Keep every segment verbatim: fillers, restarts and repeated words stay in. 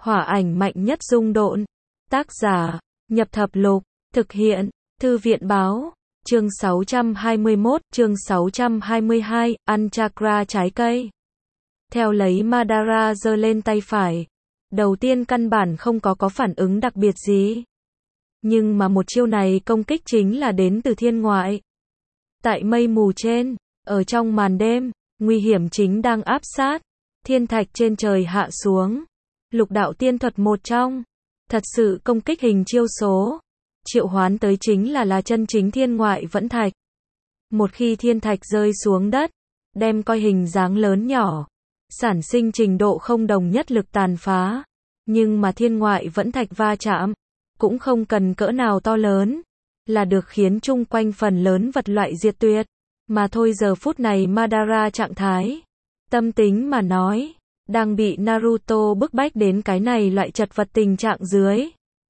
Hỏa ảnh mạnh nhất dung độn. Tác giả, Nhập Thập Lục, thực hiện, Thư viện báo, chương sáu trăm hai mươi mốt, chương sáu trăm hai mươi hai, ăn chakra trái cây. Theo lấy Madara giơ lên tay phải. Đầu tiên căn bản không có có phản ứng đặc biệt gì. Nhưng mà một chiêu này công kích chính là đến từ thiên ngoại. Tại mây mù trên, ở trong màn đêm, nguy hiểm chính đang áp sát. Thiên thạch trên trời hạ xuống. Lục đạo tiên thuật một trong. Thật sự công kích hình chiêu số. Triệu hoán tới chính là là chân chính thiên ngoại vẫn thạch. Một khi thiên thạch rơi xuống đất, đem coi hình dáng lớn nhỏ, sản sinh trình độ không đồng nhất lực tàn phá. Nhưng mà thiên ngoại vẫn thạch va chạm, cũng không cần cỡ nào to lớn, là được khiến chung quanh phần lớn vật loại diệt tuyệt. Mà thôi giờ phút này Madara trạng thái, tâm tính mà nói, đang bị Naruto bức bách đến cái này loại chật vật tình trạng dưới.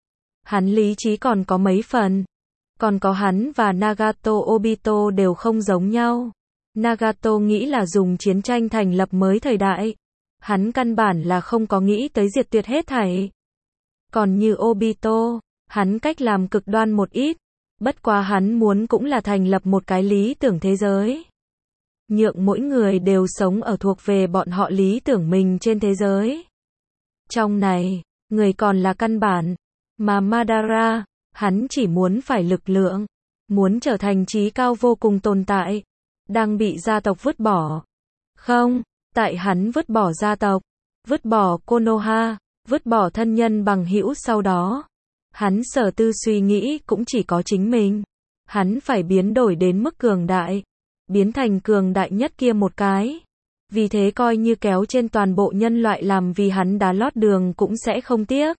Hắn lý trí còn có mấy phần. Còn có hắn và Nagato Obito đều không giống nhau. Nagato nghĩ là dùng chiến tranh thành lập mới thời đại. Hắn căn bản là không có nghĩ tới diệt tuyệt hết thảy. Còn như Obito, hắn cách làm cực đoan một ít. Bất quá hắn muốn cũng là thành lập một cái lý tưởng thế giới. Nhượng mỗi người đều sống ở thuộc về bọn họ lý tưởng mình trên thế giới. Trong này, người còn là căn bản. Mà Madara, hắn chỉ muốn phải lực lượng. Muốn trở thành trí cao vô cùng tồn tại. Đang bị gia tộc vứt bỏ. Không, tại hắn vứt bỏ gia tộc. Vứt bỏ Konoha. Vứt bỏ thân nhân bằng hữu sau đó. Hắn sở tư suy nghĩ cũng chỉ có chính mình. Hắn phải biến đổi đến mức cường đại. Biến thành cường đại nhất kia một cái. Vì thế coi như kéo trên toàn bộ nhân loại làm vì hắn đá lót đường cũng sẽ không tiếc.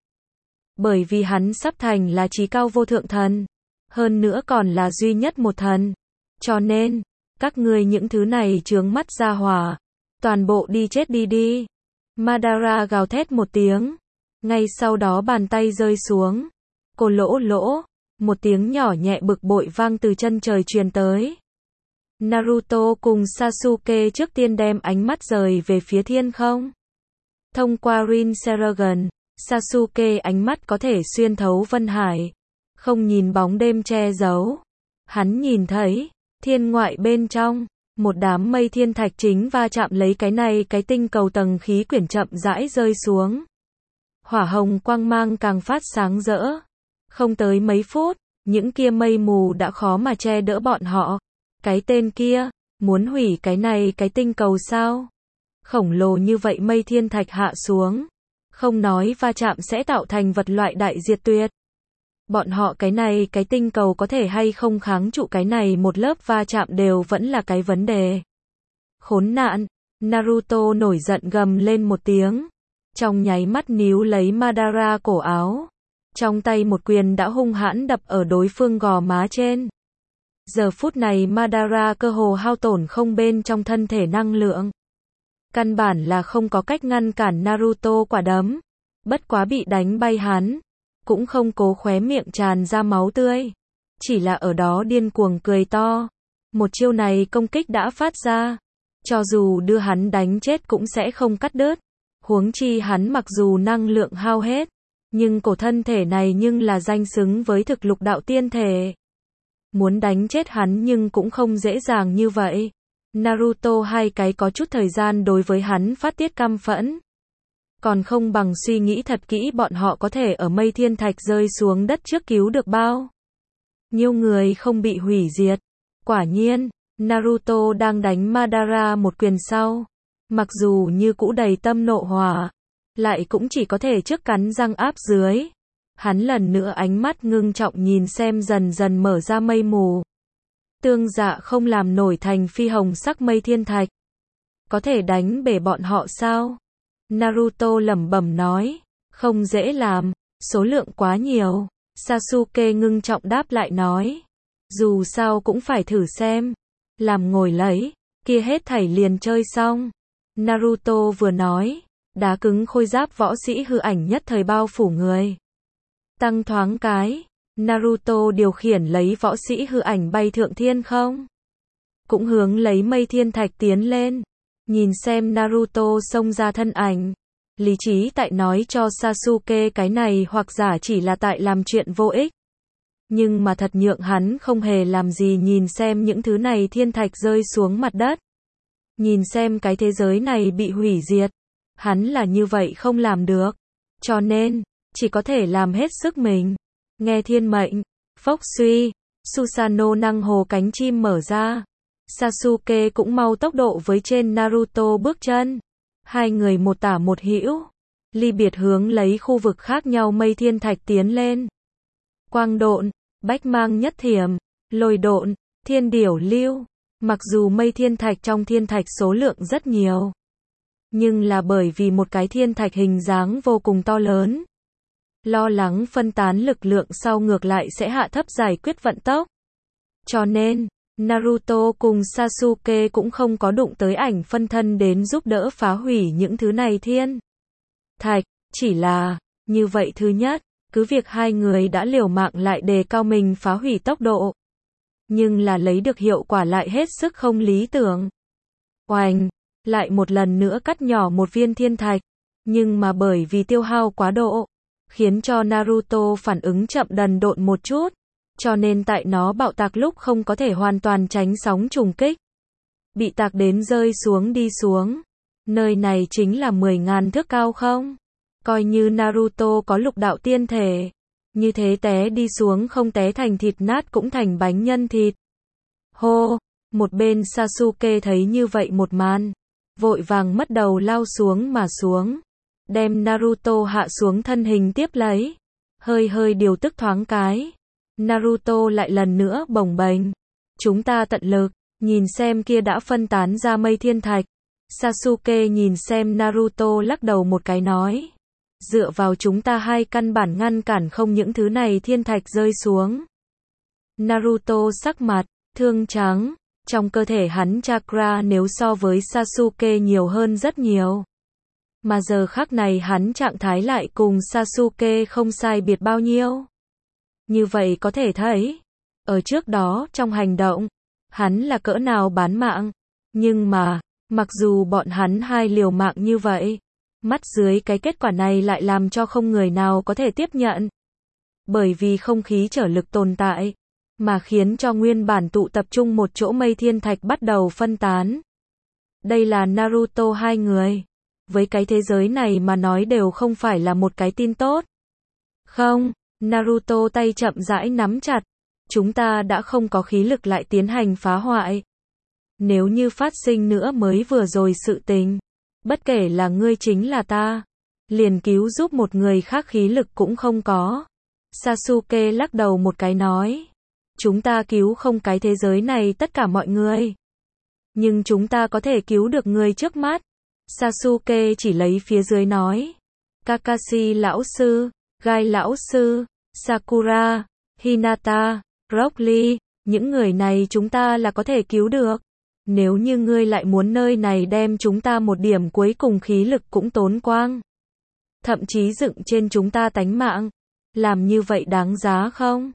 Bởi vì hắn sắp thành là trí cao vô thượng thần. Hơn nữa còn là duy nhất một thần. Cho nên, các ngươi những thứ này chướng mắt ra hỏa. Toàn bộ đi chết đi đi. Madara gào thét một tiếng. Ngay sau đó bàn tay rơi xuống. Cô lỗ lỗ. Một tiếng nhỏ nhẹ bực bội vang từ chân trời truyền tới. Naruto cùng Sasuke trước tiên đem ánh mắt rời về phía thiên không. Thông qua Rinnegan, Sasuke ánh mắt có thể xuyên thấu vân hải. Không nhìn bóng đêm che giấu. Hắn nhìn thấy, thiên ngoại bên trong, một đám mây thiên thạch chính va chạm lấy cái này cái tinh cầu tầng khí quyển chậm rãi rơi xuống. Hỏa hồng quang mang càng phát sáng rỡ. Không tới mấy phút, những kia mây mù đã khó mà che đỡ bọn họ. Cái tên kia, muốn hủy cái này cái tinh cầu sao? Khổng lồ như vậy mây thiên thạch hạ xuống. Không nói va chạm sẽ tạo thành vật loại đại diệt tuyệt. Bọn họ cái này cái tinh cầu có thể hay không kháng trụ cái này một lớp va chạm đều vẫn là cái vấn đề. Khốn nạn, Naruto nổi giận gầm lên một tiếng. Trong nháy mắt níu lấy Madara cổ áo. Trong tay một quyền đã hung hãn đập ở đối phương gò má trên. Giờ phút này Madara cơ hồ hao tổn không bên trong thân thể năng lượng. Căn bản là không có cách ngăn cản Naruto quả đấm. Bất quá bị đánh bay hắn. Cũng không cố khóe miệng tràn ra máu tươi. Chỉ là ở đó điên cuồng cười to. Một chiêu này công kích đã phát ra. Cho dù đưa hắn đánh chết cũng sẽ không cắt đứt. Huống chi hắn mặc dù năng lượng hao hết. Nhưng cổ thân thể này nhưng là danh xứng với thực lục đạo tiên thể. Muốn đánh chết hắn nhưng cũng không dễ dàng như vậy. Naruto hai cái có chút thời gian đối với hắn phát tiết căm phẫn. Còn không bằng suy nghĩ thật kỹ bọn họ có thể ở mây thiên thạch rơi xuống đất trước cứu được bao nhiêu người không bị hủy diệt. Quả nhiên, Naruto đang đánh Madara một quyền sau. Mặc dù như cũ đầy tâm nộ hỏa, lại cũng chỉ có thể trước cắn răng áp dưới. Hắn lần nữa ánh mắt ngưng trọng nhìn xem dần dần mở ra mây mù. Tương dạ không làm nổi thành phi hồng sắc mây thiên thạch. Có thể đánh bể bọn họ sao? Naruto lẩm bẩm nói. Không dễ làm, số lượng quá nhiều. Sasuke ngưng trọng đáp lại nói. Dù sao cũng phải thử xem. Làm ngồi lấy, kia hết thảy liền chơi xong. Naruto vừa nói. Đá cứng khôi giáp võ sĩ hư ảnh nhất thời bao phủ người. Tăng thoáng cái, Naruto điều khiển lấy võ sĩ hư ảnh bay thượng thiên không. Cũng hướng lấy mây thiên thạch tiến lên. Nhìn xem Naruto xông ra thân ảnh. Lý trí tại nói cho Sasuke cái này hoặc giả chỉ là tại làm chuyện vô ích. Nhưng mà thật nhượng hắn không hề làm gì nhìn xem những thứ này thiên thạch rơi xuống mặt đất. Nhìn xem cái thế giới này bị hủy diệt. Hắn là như vậy không làm được. Cho nên, chỉ có thể làm hết sức mình. Nghe thiên mệnh. Phốc suy. Susanoo năng hồ cánh chim mở ra. Sasuke cũng mau tốc độ với trên Naruto bước chân. Hai người một tả một hữu. Ly biệt hướng lấy khu vực khác nhau mây thiên thạch tiến lên. Quang độn, bách mang nhất thiểm, lôi độn, thiên điểu lưu. Mặc dù mây thiên thạch trong thiên thạch số lượng rất nhiều. Nhưng là bởi vì một cái thiên thạch hình dáng vô cùng to lớn. Lo lắng phân tán lực lượng sau ngược lại sẽ hạ thấp giải quyết vận tốc. Cho nên, Naruto cùng Sasuke cũng không có đụng tới ảnh phân thân đến giúp đỡ phá hủy những thứ này thiên thạch, chỉ là, như vậy thứ nhất, cứ việc hai người đã liều mạng lại đề cao mình phá hủy tốc độ. Nhưng là lấy được hiệu quả lại hết sức không lý tưởng. Oành, lại một lần nữa cắt nhỏ một viên thiên thạch, nhưng mà bởi vì tiêu hao quá độ, khiến cho Naruto phản ứng chậm đần độn một chút. Cho nên tại nó bạo tạc lúc không có thể hoàn toàn tránh sóng trùng kích. Bị tạc đến rơi xuống đi xuống. Nơi này chính là mười ngàn thước cao không? Coi như Naruto có lục đạo tiên thể. Như thế té đi xuống không té thành thịt nát cũng thành bánh nhân thịt. Hô! Một bên Sasuke thấy như vậy một màn. Vội vàng mất đầu lao xuống mà xuống. Đem Naruto hạ xuống thân hình tiếp lấy. Hơi hơi điều tức thoáng cái. Naruto lại lần nữa bồng bềnh. Chúng ta tận lực, nhìn xem kia đã phân tán ra mây thiên thạch. Sasuke nhìn xem Naruto lắc đầu một cái nói. Dựa vào chúng ta hai căn bản ngăn cản không những thứ này thiên thạch rơi xuống. Naruto sắc mặt, thương trắng. Trong cơ thể hắn chakra nếu so với Sasuke nhiều hơn rất nhiều. Mà giờ khắc này hắn trạng thái lại cùng Sasuke không sai biệt bao nhiêu. Như vậy có thể thấy, ở trước đó trong hành động, hắn là cỡ nào bán mạng. Nhưng mà, mặc dù bọn hắn hai liều mạng như vậy, mắt dưới cái kết quả này lại làm cho không người nào có thể tiếp nhận. Bởi vì không khí trở lực tồn tại, mà khiến cho nguyên bản tụ tập trung một chỗ mây thiên thạch bắt đầu phân tán. Đây là Naruto hai người. Với cái thế giới này mà nói đều không phải là một cái tin tốt. Không. Naruto tay chậm rãi nắm chặt. Chúng ta đã không có khí lực lại tiến hành phá hoại. Nếu như phát sinh nữa mới vừa rồi sự tình. Bất kể là ngươi chính là ta. Liền cứu giúp một người khác khí lực cũng không có. Sasuke lắc đầu một cái nói. Chúng ta cứu không cái thế giới này tất cả mọi người. Nhưng chúng ta có thể cứu được người trước mắt. Sasuke chỉ lấy phía dưới nói. Kakashi lão sư, Gai lão sư. Sakura, Hinata, Rock Lee, những người này chúng ta là có thể cứu được. Nếu như ngươi lại muốn nơi này đem chúng ta một điểm cuối cùng khí lực cũng tốn quang. Thậm chí dựng trên chúng ta tánh mạng. Làm như vậy đáng giá không?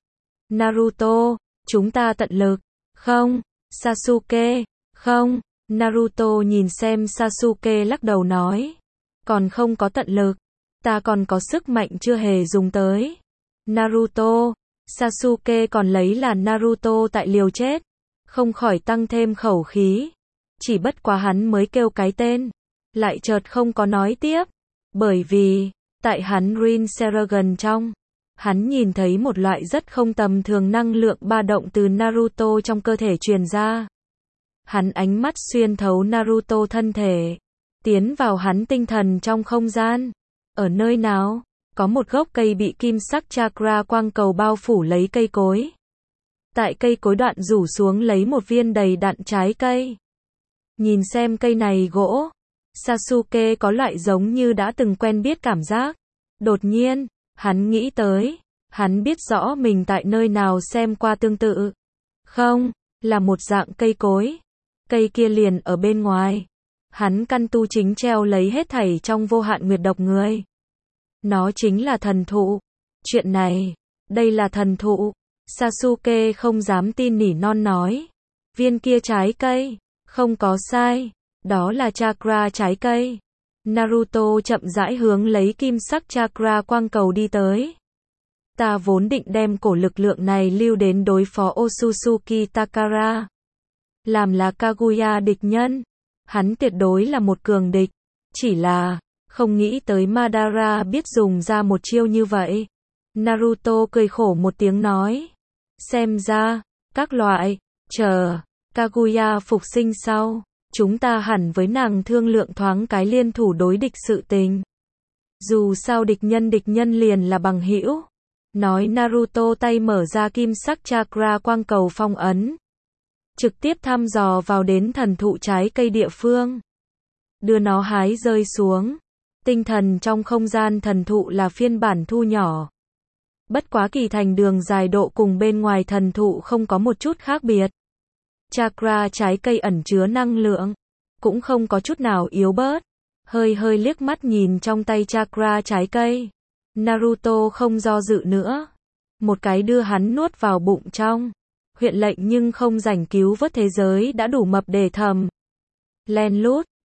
Naruto, chúng ta tận lực. Không. Sasuke, không. Naruto nhìn xem Sasuke lắc đầu nói. Còn không có tận lực. Ta còn có sức mạnh chưa hề dùng tới. Naruto, Sasuke còn lấy là Naruto tại liều chết, không khỏi tăng thêm khẩu khí. Chỉ bất quá hắn mới kêu cái tên, lại chợt không có nói tiếp, bởi vì, tại hắn Rinnegan trong, hắn nhìn thấy một loại rất không tầm thường năng lượng ba động từ Naruto trong cơ thể truyền ra. Hắn ánh mắt xuyên thấu Naruto thân thể, tiến vào hắn tinh thần trong không gian. Ở nơi nào? Có một gốc cây bị kim sắc chakra quang cầu bao phủ lấy cây cối. Tại cây cối đoạn rủ xuống lấy một viên đầy đặn trái cây. Nhìn xem cây này gỗ, Sasuke có loại giống như đã từng quen biết cảm giác. Đột nhiên, hắn nghĩ tới, hắn biết rõ mình tại nơi nào xem qua tương tự. Không, là một dạng cây cối. Cây kia liền ở bên ngoài. Hắn căn tu chính treo lấy hết thảy trong vô hạn nguyệt độc người. Nó chính là thần thụ. Chuyện này, đây là thần thụ. Sasuke không dám tin nỉ non nói. Viên kia trái cây, không có sai, đó là chakra trái cây. Naruto chậm rãi hướng lấy kim sắc chakra quang cầu đi tới. Ta vốn định đem cổ lực lượng này lưu đến đối phó Otsutsuki Takara. Làm là Kaguya địch nhân. Hắn tuyệt đối là một cường địch. Chỉ là, không nghĩ tới Madara biết dùng ra một chiêu như vậy. Naruto cười khổ một tiếng nói. Xem ra, các loại, chờ, Kaguya phục sinh sau, chúng ta hẳn với nàng thương lượng thoáng cái liên thủ đối địch sự tình. Dù sao địch nhân địch nhân liền là bằng hữu. Nói Naruto tay mở ra kim sắc chakra quang cầu phong ấn. Trực tiếp thăm dò vào đến thần thụ trái cây địa phương. Đưa nó hái rơi xuống. Tinh thần trong không gian thần thụ là phiên bản thu nhỏ. Bất quá kỳ thành đường dài độ cùng bên ngoài thần thụ không có một chút khác biệt. Chakra trái cây ẩn chứa năng lượng. Cũng không có chút nào yếu bớt. Hơi hơi liếc mắt nhìn trong tay chakra trái cây. Naruto không do dự nữa. Một cái đưa hắn nuốt vào bụng trong. Huyện lệnh nhưng không rảnh cứu vớt thế giới đã đủ mập để thầm. Len lút,